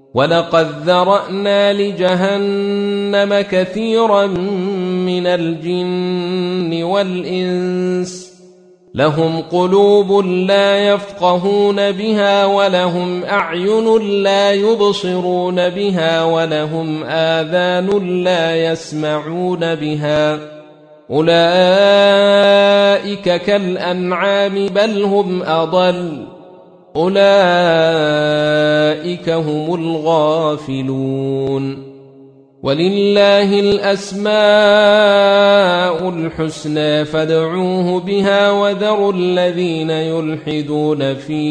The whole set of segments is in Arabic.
ولقد ذرأنا لجهنم كثيرا من الجن والإنس لهم قلوب لا يفقهون بها ولهم أعين لا يبصرون بها ولهم آذان لا يسمعون بها أولئك كالأنعام بل هم أضل أولئك هم الغافلون ولله الأسماء الحسنى فادعوه بها وذروا الذين يلحدون في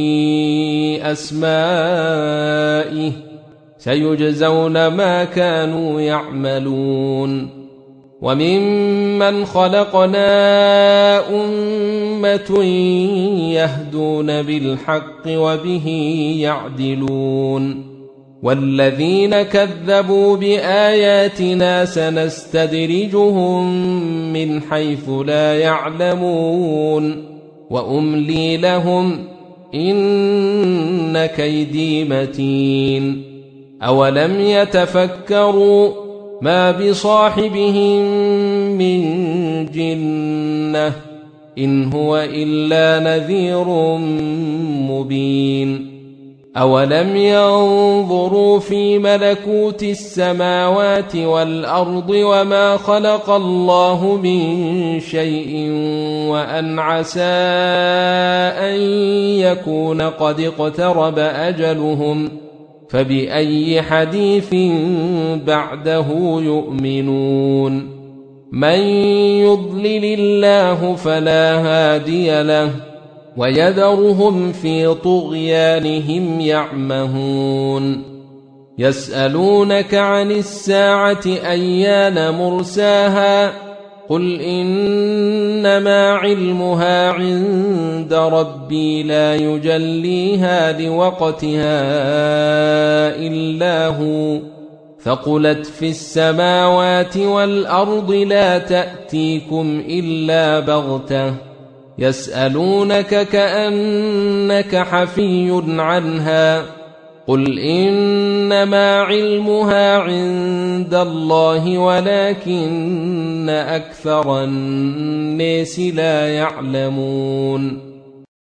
أسمائه سيجزون ما كانوا يعملون وممن خلقنا أمة يهدون بالحق وبه يعدلون والذين كذبوا بآياتنا سنستدرجهم من حيث لا يعلمون وأملي لهم إن كيدي متين أولم يتفكروا ما بصاحبهم من جنة إن هو إلا نذير مبين أولم ينظروا في ملكوت السماوات والأرض وما خلق الله من شيء وأن عسى أن يكون قد اقترب أجلهم فبأي حديث بعده يؤمنون من يضلل الله فلا هادي له ويذرهم في طغيانهم يعمهون يسألونك عن الساعة أيان مرساها قل إنما علمها عند ربي لا يجليها لوقتها إلا هو ثقلت في السماوات والأرض لا تأتيكم إلا بغتة يسألونك كأنك حفي عنها قل إنما علمها عند الله ولكن أكثر الناس لا يعلمون